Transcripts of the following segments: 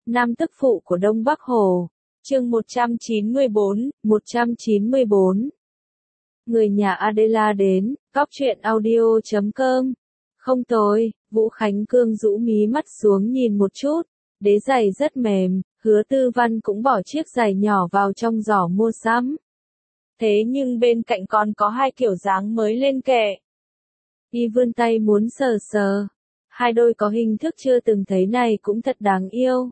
Nam tức phụ của Đông Bắc Hồ. Chương 194. Người nhà Adela đến, cóc truyện audio.com. Không tồi, Vũ Khánh Cương rũ mí mắt xuống nhìn một chút, đế giày rất mềm, Hứa Tư Văn cũng bỏ chiếc giày nhỏ vào trong giỏ mua sắm. Thế nhưng bên cạnh còn có hai kiểu dáng mới lên kệ. Y vươn tay muốn sờ sờ. Hai đôi có hình thức chưa từng thấy này cũng thật đáng yêu.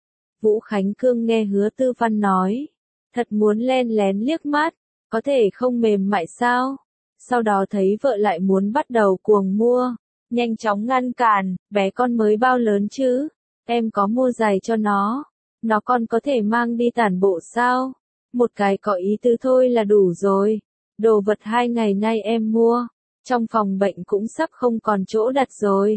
Vũ Khánh Cương nghe Hứa Tư Văn nói, thật muốn len lén liếc mắt, có thể không mềm mại sao? Sau đó thấy vợ lại muốn bắt đầu cuồng mua, nhanh chóng ngăn cản, bé con mới bao lớn chứ, em có mua giày cho nó còn có thể mang đi tản bộ sao? Một cái có ý tứ thôi là đủ rồi, đồ vật 2 ngày nay em mua, trong phòng bệnh cũng sắp không còn chỗ đặt rồi.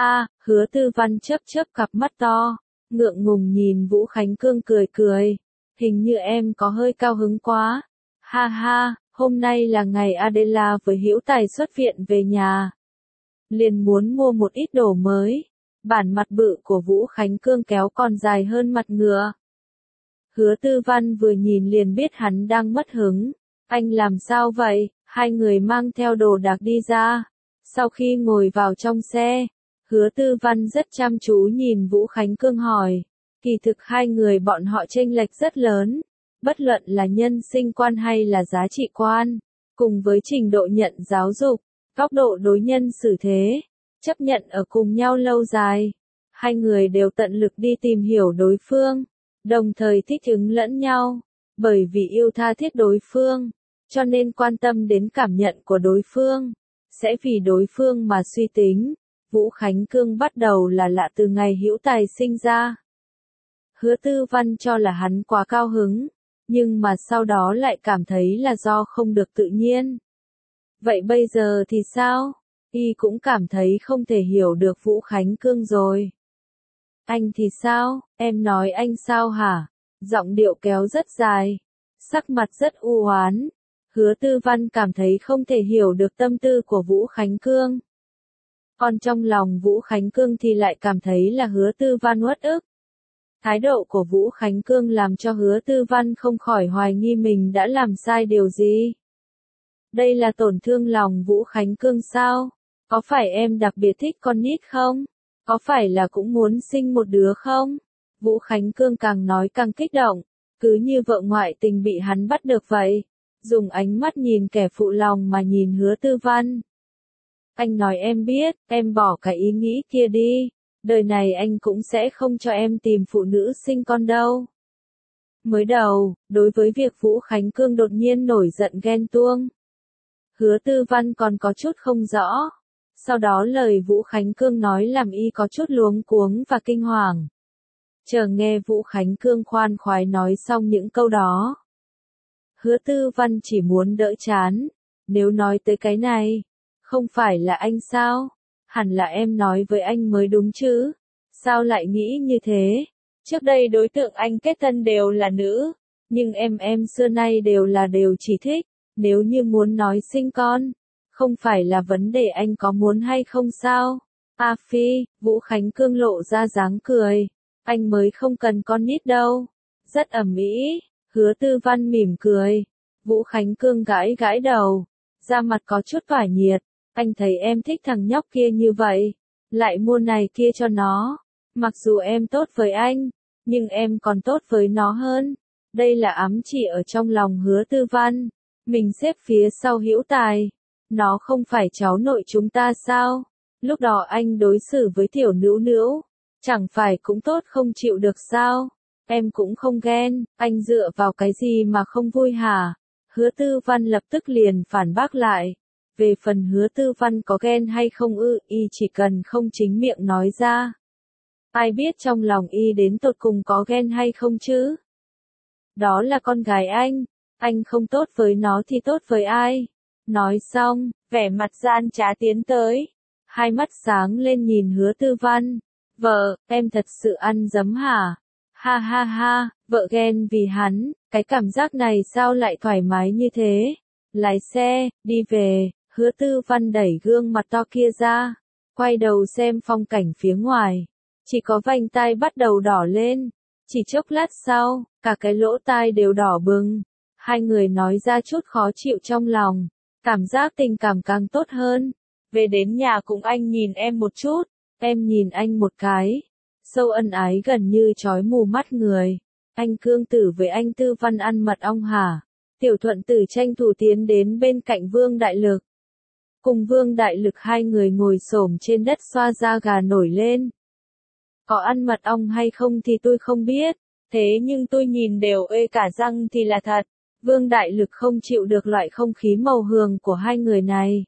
Hứa Tư Văn chớp cặp mắt to, ngượng ngùng nhìn Vũ Khánh Cương cười, hình như em có hơi cao hứng quá. Ha ha, hôm nay là ngày Adela với Hữu Tài xuất viện về nhà, liền muốn mua một ít đồ mới. Bản mặt bự của Vũ Khánh Cương kéo còn dài hơn mặt ngựa. Hứa Tư Văn vừa nhìn liền biết hắn đang mất hứng. Anh làm sao vậy? Hai người mang theo đồ đạc đi ra. Sau khi ngồi vào trong xe, Hứa Tư Văn rất chăm chú nhìn Vũ Khánh Cương hỏi. Kỳ thực hai người bọn họ chênh lệch rất lớn, bất luận là nhân sinh quan hay là giá trị quan, cùng với trình độ nhận giáo dục, góc độ đối nhân xử thế, chấp nhận ở cùng nhau lâu dài. Hai người đều tận lực đi tìm hiểu đối phương, đồng thời thích ứng lẫn nhau, bởi vì yêu tha thiết đối phương, cho nên quan tâm đến cảm nhận của đối phương, sẽ vì đối phương mà suy tính. Vũ Khánh Cương bắt đầu là lạ từ ngày Hữu Tài sinh ra. Hứa Tư Văn cho là hắn quá cao hứng, nhưng mà sau đó lại cảm thấy là do không được tự nhiên. Vậy bây giờ thì sao? Y cũng cảm thấy không thể hiểu được Vũ Khánh Cương rồi. Anh thì sao? Em nói anh sao hả? Giọng điệu kéo rất dài, sắc mặt rất u oán. Hứa Tư Văn cảm thấy không thể hiểu được tâm tư của Vũ Khánh Cương. Còn trong lòng Vũ Khánh Cương thì lại cảm thấy là Hứa Tư Văn uất ức. Thái độ của Vũ Khánh Cương làm cho Hứa Tư Văn không khỏi hoài nghi mình đã làm sai điều gì. Đây là tổn thương lòng Vũ Khánh Cương sao? Có phải em đặc biệt thích con nít không? Có phải là cũng muốn sinh một đứa không? Vũ Khánh Cương càng nói càng kích động, cứ như vợ ngoại tình bị hắn bắt được vậy. Dùng ánh mắt nhìn kẻ phụ lòng mà nhìn Hứa Tư Văn. Anh nói em biết, em bỏ cái ý nghĩ kia đi. Đời này anh cũng sẽ không cho em tìm phụ nữ sinh con đâu. Mới đầu, đối với việc Vũ Khánh Cương đột nhiên nổi giận ghen tuông, Hứa Tư Văn còn có chút không rõ. Sau đó lời Vũ Khánh Cương nói làm y có chút luống cuống và kinh hoàng. Chờ nghe Vũ Khánh Cương khoan khoái nói xong những câu đó, Hứa Tư Văn chỉ muốn đỡ chán. Nếu nói tới cái này, không phải là anh sao? Hẳn là em nói với anh mới đúng chứ. Sao lại nghĩ như thế? Trước đây đối tượng anh kết thân đều là nữ, nhưng em xưa nay đều chỉ thích. Nếu như muốn nói sinh con, không phải là vấn đề anh có muốn hay không sao? Phi, Vũ Khánh Cương lộ ra dáng cười. Anh mới không cần con nít đâu. Rất ẩm ĩ. Hứa Tư Văn mỉm cười. Vũ Khánh Cương gãi đầu, da mặt có chút tỏa nhiệt. Anh thấy em thích thằng nhóc kia như vậy, lại mua này kia cho nó. Mặc dù em tốt với anh, nhưng em còn tốt với nó hơn. Đây là ám chỉ ở trong lòng Hứa Tư Văn. Mình xếp phía sau Hữu Tài. Nó không phải cháu nội chúng ta sao? Lúc đó anh đối xử với tiểu Nữu Nữu, chẳng phải cũng tốt không chịu được sao? Em cũng không ghen, anh dựa vào cái gì mà không vui hả? Hứa Tư Văn lập tức liền phản bác lại. Về phần Hứa Tư Văn có ghen hay không y chỉ cần không chính miệng nói ra. Ai biết trong lòng y đến tột cùng có ghen hay không chứ? Đó là con gái anh không tốt với nó thì tốt với ai? Nói xong, vẻ mặt gian trá tiến tới. Hai mắt sáng lên nhìn Hứa Tư Văn. Vợ, em thật sự ăn dấm hả? Ha ha ha, vợ ghen vì hắn, cái cảm giác này sao lại thoải mái như thế? Lái xe, đi về. Hứa Tư Văn đẩy gương mặt to kia ra, quay đầu xem phong cảnh phía ngoài. Chỉ có vành tai bắt đầu đỏ lên, Chỉ chốc lát sau, cả cái lỗ tai đều đỏ bừng. Hai người nói ra chút khó chịu trong lòng. Cảm giác tình cảm càng tốt hơn. Về đến nhà cùng anh nhìn em một chút. Em nhìn anh một cái. Sâu ân ái gần như chói mù mắt người. Anh Cương Tử với anh Tư Văn ăn mật ong hả? Tiểu Thuận Tử tranh thủ tiến đến bên cạnh Vương Đại Lực. Cùng Vương Đại Lực hai người ngồi xổm trên đất xoa da gà nổi lên. Có ăn mật ong hay không thì tôi không biết, thế nhưng tôi nhìn đều ê cả răng thì là thật. Vương Đại Lực không chịu được loại không khí màu hường của hai người này.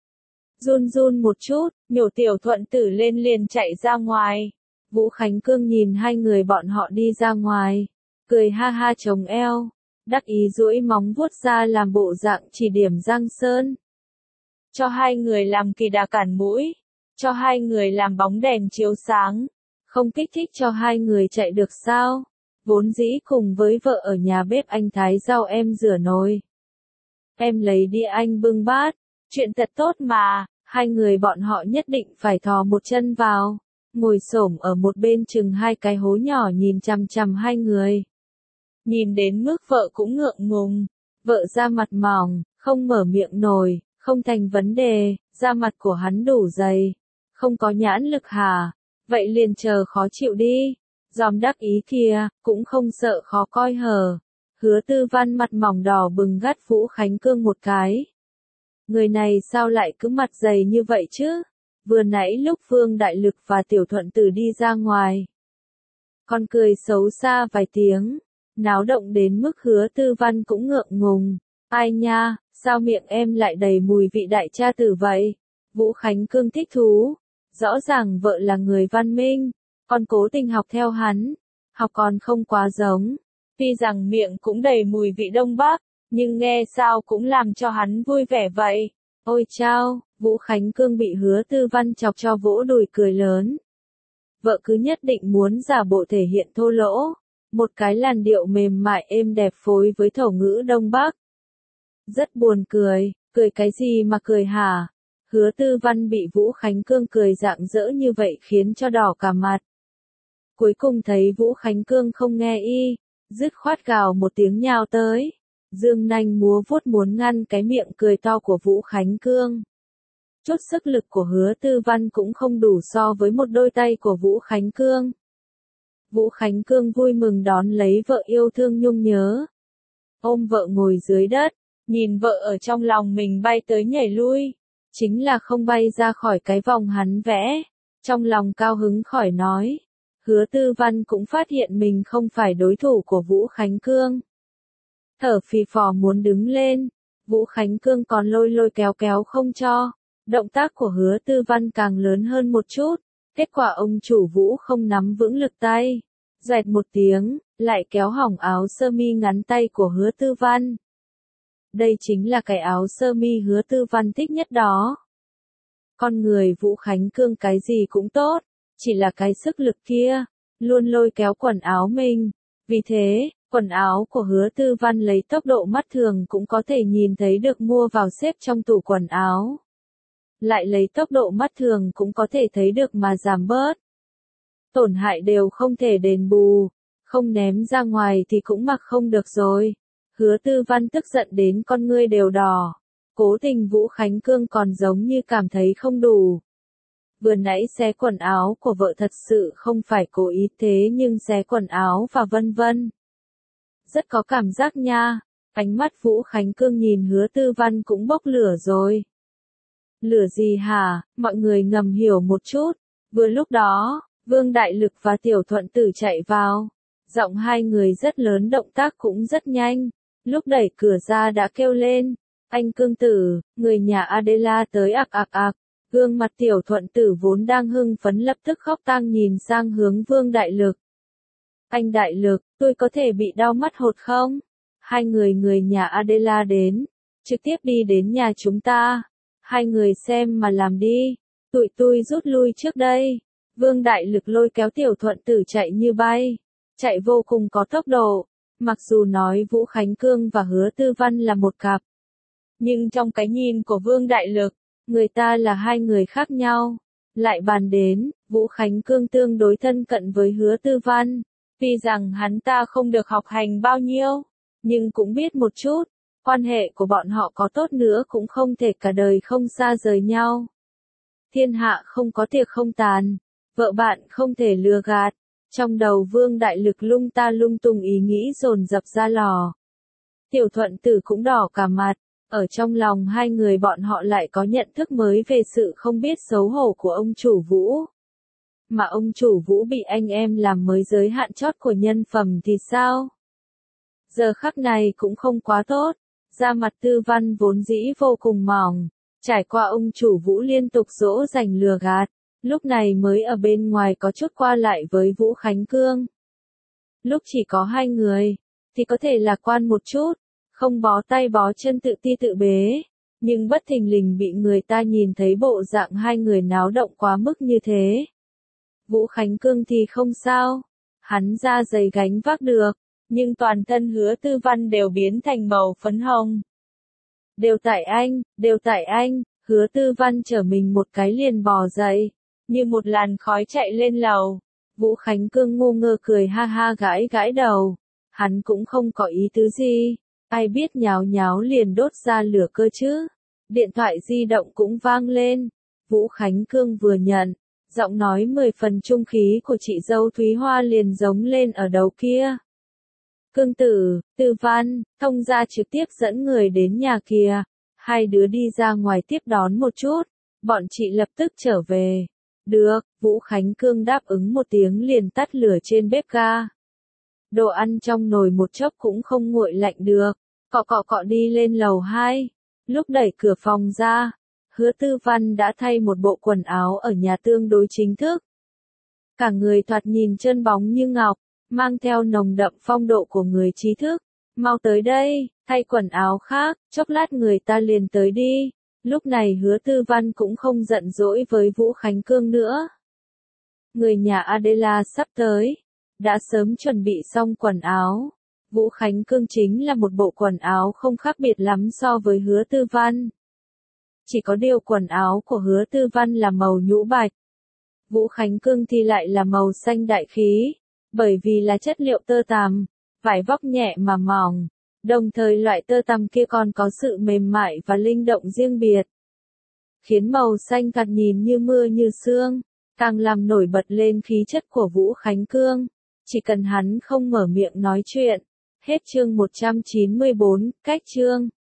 Run run một chút, nhổ Tiểu Thuận Tử lên liền chạy ra ngoài. Vũ Khánh Cương nhìn hai người bọn họ đi ra ngoài, cười ha ha chống eo, đắc ý duỗi móng vuốt ra làm bộ dạng chỉ điểm Giang Sơn. Cho hai người làm kỳ đà cản mũi, cho hai người làm bóng đèn chiếu sáng, không kích thích cho hai người chạy được sao? Vốn dĩ cùng với vợ ở nhà bếp anh thái rau em rửa nồi. Em lấy đi anh bưng bát, chuyện thật tốt mà, hai người bọn họ nhất định phải thò một chân vào, ngồi xổm ở một bên chừng hai cái hố nhỏ nhìn chằm chằm hai người. Nhìn đến mức vợ cũng ngượng ngùng, vợ da mặt mỏng, không mở miệng nổi, không thành vấn đề, da mặt của hắn đủ dày, không có nhãn lực hả? Vậy liền chờ khó chịu đi. Giòm đắc ý kia, cũng không sợ khó coi hở. Hứa Tư Văn mặt mỏng đỏ bừng gắt Vũ Khánh Cương một cái. Người này sao lại cứ mặt dày như vậy chứ? Vừa nãy lúc Vương Đại Lực và Tiểu Thuận Tử đi ra ngoài, còn cười xấu xa vài tiếng, náo động đến mức Hứa Tư Văn cũng ngượng ngùng. Ai nha, sao miệng em lại đầy mùi vị đại cha tử vậy? Vũ Khánh Cương thích thú. Rõ ràng vợ là người văn minh, còn cố tình học theo hắn, học còn không quá giống. Tuy rằng miệng cũng đầy mùi vị Đông Bắc, nhưng nghe sao cũng làm cho hắn vui vẻ vậy. Ôi chao, Vũ Khánh Cương bị Hứa Tư Văn chọc cho vỗ đùi cười lớn. Vợ cứ nhất định muốn giả bộ thể hiện thô lỗ, một cái làn điệu mềm mại êm đẹp phối với thổ ngữ Đông Bắc. Rất buồn cười cái gì mà cười hả? Hứa Tư Văn bị Vũ Khánh Cương cười rạng rỡ như vậy khiến cho đỏ cả mặt. Cuối cùng thấy Vũ Khánh Cương không nghe y, dứt khoát gào một tiếng nhào tới. Dương nanh múa vuốt muốn ngăn cái miệng cười to của Vũ Khánh Cương. Chút sức lực của Hứa Tư Văn cũng không đủ so với một đôi tay của Vũ Khánh Cương. Vũ Khánh Cương vui mừng đón lấy vợ yêu thương nhung nhớ. Ôm vợ ngồi dưới đất, nhìn vợ ở trong lòng mình bay tới nhảy lui. Chính là không bay ra khỏi cái vòng hắn vẽ. Trong lòng cao hứng khỏi nói. Hứa Tư Văn cũng phát hiện mình không phải đối thủ của Vũ Khánh Cương. Thở phì phò muốn đứng lên. Vũ Khánh Cương còn lôi lôi kéo kéo không cho. Động tác của Hứa Tư Văn càng lớn hơn một chút. Kết quả ông chủ Vũ không nắm vững lực tay. Doẹt một tiếng, lại kéo hỏng áo sơ mi ngắn tay của Hứa Tư Văn. Đây chính là cái áo sơ mi Hứa Tư Văn thích nhất đó. Con người Vũ Khánh Cương cái gì cũng tốt, chỉ là cái sức lực kia, luôn lôi kéo quần áo mình. Vì thế, quần áo của Hứa Tư Văn lấy tốc độ mắt thường cũng có thể nhìn thấy được mua vào xếp trong tủ quần áo. Lại lấy tốc độ mắt thường cũng có thể thấy được mà giảm bớt. Tổn hại đều không thể đền bù, không ném ra ngoài thì cũng mặc không được rồi. Hứa Tư Văn tức giận đến con ngươi đều đỏ. Cố tình Vũ Khánh Cương còn giống như cảm thấy không đủ. Vừa nãy xé quần áo của vợ thật sự không phải cố ý thế nhưng xé quần áo và vân vân. Rất có cảm giác nha. Ánh mắt Vũ Khánh Cương nhìn Hứa Tư Văn cũng bốc lửa rồi. Lửa gì hả? Mọi người ngầm hiểu một chút. Vừa lúc đó, Vương Đại Lực và Tiểu Thuận Tử chạy vào. Giọng hai người rất lớn, động tác cũng rất nhanh. Lúc đẩy cửa ra đã kêu lên. Anh Cương Tử, người nhà Adela tới ạc ạc ạc. Gương mặt Tiểu Thuận Tử vốn đang hưng phấn lập tức khóc tang nhìn sang hướng Vương Đại Lực. Anh Đại Lực, tôi có thể bị đau mắt hột không? Hai người nhà Adela đến. Trực tiếp đi đến nhà chúng ta. Hai người xem mà làm đi. Tụi tôi rút lui trước đây. Vương Đại Lực lôi kéo Tiểu Thuận Tử chạy như bay. Chạy vô cùng có tốc độ. Mặc dù nói Vũ Khánh Cương và Hứa Tư Văn là một cặp. Nhưng trong cái nhìn của Vương Đại Lực, người ta là hai người khác nhau. Lại bàn đến, Vũ Khánh Cương tương đối thân cận với Hứa Tư Văn. Tuy rằng hắn ta không được học hành bao nhiêu, nhưng cũng biết một chút, quan hệ của bọn họ có tốt nữa cũng không thể cả đời không xa rời nhau. Thiên hạ không có tiệc không tàn, vợ bạn không thể lừa gạt. Trong đầu Vương Đại Lực lung ta lung tung ý nghĩ dồn dập ra lò. Tiểu Thuận Tử cũng đỏ cả mặt, ở trong lòng hai người bọn họ lại có nhận thức mới về sự không biết xấu hổ của ông chủ Vũ. Mà ông chủ Vũ bị anh em làm mới giới hạn chót của nhân phẩm thì sao? Giờ khắc này cũng không quá tốt, da mặt Tư Văn vốn dĩ vô cùng mỏng, trải qua ông chủ Vũ liên tục dỗ dành lừa gạt, lúc này mới ở bên ngoài có chút qua lại với Vũ Khánh Cương. Lúc chỉ có hai người, thì có thể lạc quan một chút, không bó tay bó chân tự ti tự bế, nhưng bất thình lình bị người ta nhìn thấy bộ dạng hai người náo động quá mức như thế. Vũ Khánh Cương thì không sao, hắn da dày gánh vác được, nhưng toàn thân Hứa Tư Văn đều biến thành màu phấn hồng. Đều tại anh, Hứa Tư Văn trở mình một cái liền bò dậy, như một làn khói chạy lên lầu. Vũ Khánh Cương ngu ngơ cười ha ha gãi gãi đầu, hắn cũng không có ý tứ gì, ai biết nháo nháo liền đốt ra lửa cơ chứ. Điện thoại di động cũng vang lên, Vũ Khánh Cương vừa nhận, giọng nói 10 phần trung khí của chị dâu Thúy Hoa liền giống lên ở đầu kia. Cương tử, Tư Văn, thông gia trực tiếp dẫn người đến nhà kìa, hai đứa đi ra ngoài tiếp đón một chút, bọn chị lập tức trở về. Được, Vũ Khánh Cương đáp ứng một tiếng liền tắt lửa trên bếp ga. Đồ ăn trong nồi một chốc cũng không nguội lạnh được, cọ đi lên lầu 2, lúc đẩy cửa phòng ra, Hứa Tư Văn đã thay một bộ quần áo ở nhà tương đối chính thức. Cả người thoạt nhìn trơn bóng như ngọc, mang theo nồng đậm phong độ của người trí thức. Mau tới đây, thay quần áo khác, chốc lát người ta liền tới đi. Lúc này Hứa Tư Văn cũng không giận dỗi với Vũ Khánh Cương nữa. Người nhà Adela sắp tới, đã sớm chuẩn bị xong quần áo. Vũ Khánh Cương chính là một bộ quần áo không khác biệt lắm so với Hứa Tư Văn. Chỉ có điều quần áo của Hứa Tư Văn là màu nhũ bạch. Vũ Khánh Cương thì lại là màu xanh đại khí, bởi vì là chất liệu tơ tằm, vải vóc nhẹ mà mỏng, đồng thời loại tơ tằm kia còn có sự mềm mại và linh động riêng biệt. Khiến màu xanh thoạt nhìn như mưa như sương, càng làm nổi bật lên khí chất của Vũ Khánh Cương, chỉ cần hắn không mở miệng nói chuyện. Hết chương 194, cách chương.